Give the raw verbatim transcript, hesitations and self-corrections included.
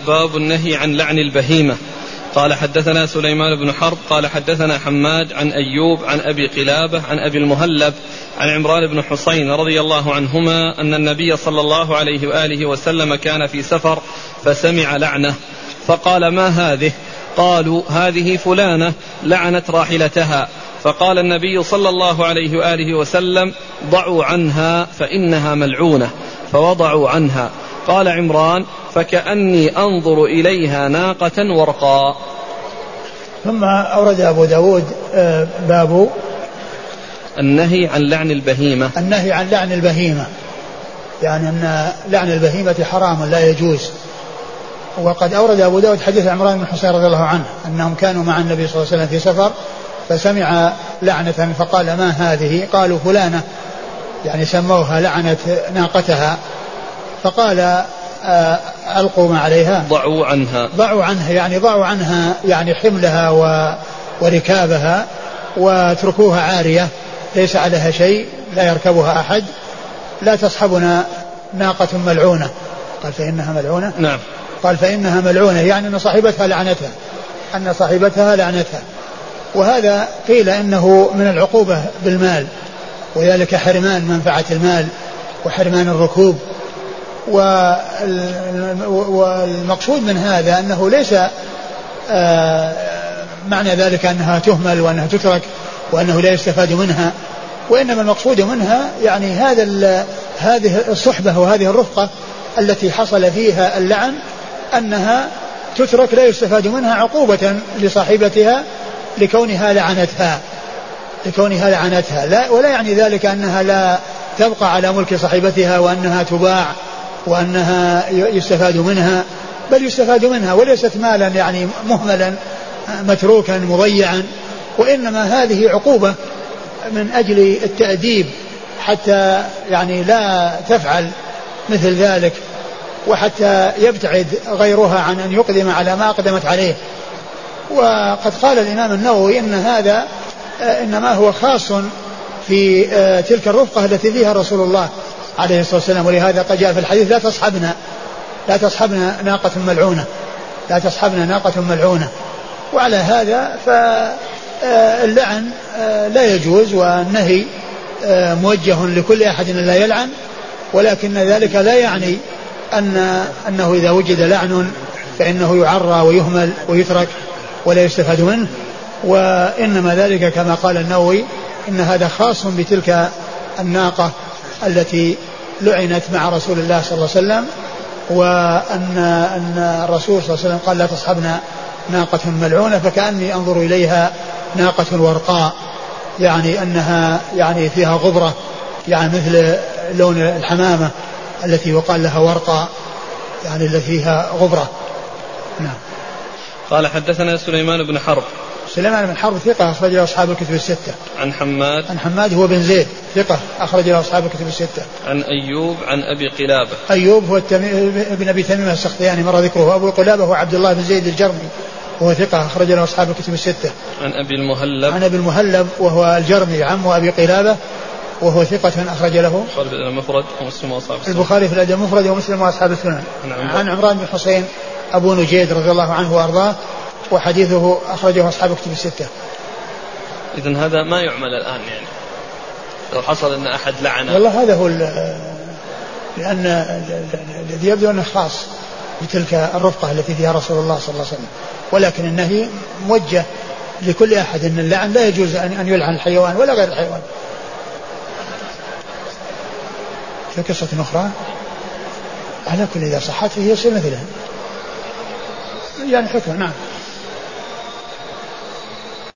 باب النهي عن لعن البهيمة. قال حدثنا سليمان بن حرب قال حدثنا حماد عن أيوب عن أبي قلابة عن أبي المهلب عن عمران بن حسين رضي الله عنهما أن النبي صلى الله عليه وآله وسلم كان في سفر فسمع لعنة فقال: ما هذه؟ قالوا: هذه فلانة لعنت راحلتها. فقال النبي صلى الله عليه وآله وسلم: ضعوا عنها فإنها ملعونة. فوضعوا عنها. قال عمران: فكأني أنظر إليها ناقة ورقاء. ثم أورد أبو داود باب النهي عن لعن البهيمة. النهي عن لعن البهيمة، يعني أن لعن البهيمة حرام لا يجوز. وقد أورد أبو داود حديث عمران بن حسين رضي الله عنه أنهم كانوا مع النبي صلى الله عليه وسلم في سفر فسمع لعنة فقال: ما هذه؟ قالوا: فلانة، يعني سموها لعنت ناقتها. فقال: ألقوا ما عليها، ضعوا عنها. ضعوا عنها يعني ضعوا عنها يعني حملها وركابها واتركوها عارية ليس عليها شيء، لا يركبها أحد. لا تصحبنا ناقة ملعونة. قال: فإنها ملعونة. نعم. قال: فإنها ملعونة يعني أن صاحبتها لعنتها أن صاحبتها لعنتها. وهذا قيل إنه من العقوبة بالمال، وذلك حرمان منفعة المال وحرمان الركوب. والمقصود من هذا أنه ليس معنى ذلك أنها تهمل وأنها تترك وأنه لا يستفاد منها، وإنما المقصود منها يعني هذا هذه الصحبة وهذه الرفقة التي حصل فيها اللعن أنها تترك لا يستفاد منها عقوبة لصاحبتها لكونها لعنتها لكونها لعنتها لا ولا يعني ذلك أنها لا تبقى على ملك صاحبتها وأنها تباع وأنها يستفاد منها، بل يستفاد منها وليست مالا يعني مهملا متروكا مضيعا، وإنما هذه عقوبة من أجل التأديب حتى يعني لا تفعل مثل ذلك، وحتى يبتعد غيرها عن أن يقدم على ما أقدمت عليه. وقد قال الإمام النووي إن هذا إنما هو خاص في تلك الرفقة التي فيها رسول الله عليه الصلاة والسلام، ولهذا قد جاء في الحديث: لا تصحبنا لا تصحبنا ناقة ملعونة لا تصحبنا ناقة ملعونة. وعلى هذا فاللعن لا يجوز، والنهي موجه لكل أحد لا يلعن، ولكن ذلك لا يعني أن أنه إذا وجد لعن فإنه يعرى ويهمل ويترك ولا يستفاد منه، وإنما ذلك كما قال النووي إن هذا خاص بتلك الناقة التي لعنت مع رسول الله صلى الله عليه وسلم، وأن أن الرسول صلى الله عليه وسلم قال: لا تصحبنا ناقة ملعونة فكأني أنظر إليها ناقة ورقاء، يعني أنها يعني فيها غبرة يعني مثل لون الحمامة التي يقال لها ورقاء، يعني التي فيها غبرة. نعم. قال حدثنا سليمان بن حرب. سليمان بن حرب ثقة أخرج له أصحاب الكتب الستة. عن حماد. عن حماد هو بن زيد ثقة أخرج له أصحاب الكتب الستة. عن أيوب عن أبي قلابة. أيوب هو ابن أبي تميم السختياني مر ذكره. أبو قلابة هو عبد الله بن زيد الجرمي وهو ثقة أخرج له أصحاب الكتب الستة. عن أبي المهلب. عن أبي المهلب وهو الجرمي عم أبي قلابة وهو ثقة أخرج له البخاري في الأدب المفرد ومسلم وأصحاب السنن. البخاري في الأدب المفرد ومسلم وأصحاب السنن. عن عمران بن حسين أبو نجيد رضي الله عنه وأرضاه وحديثه أخرجه أصحاب الكتب الستة. إذن هذا ما يعمل الآن يعني لو حصل أن أحد لعنه. والله هذا هو لأن الذي يبدو أنه خاص بتلك الرفقة التي فيها رسول الله صلى الله عليه وسلم، ولكن النهي موجه لكل أحد أن اللعن لا يجوز أن يلعن الحيوان ولا غير الحيوان. في قصة أخرى على كل إذا صحت فيه يصير مثلها يعني حكم. نعم.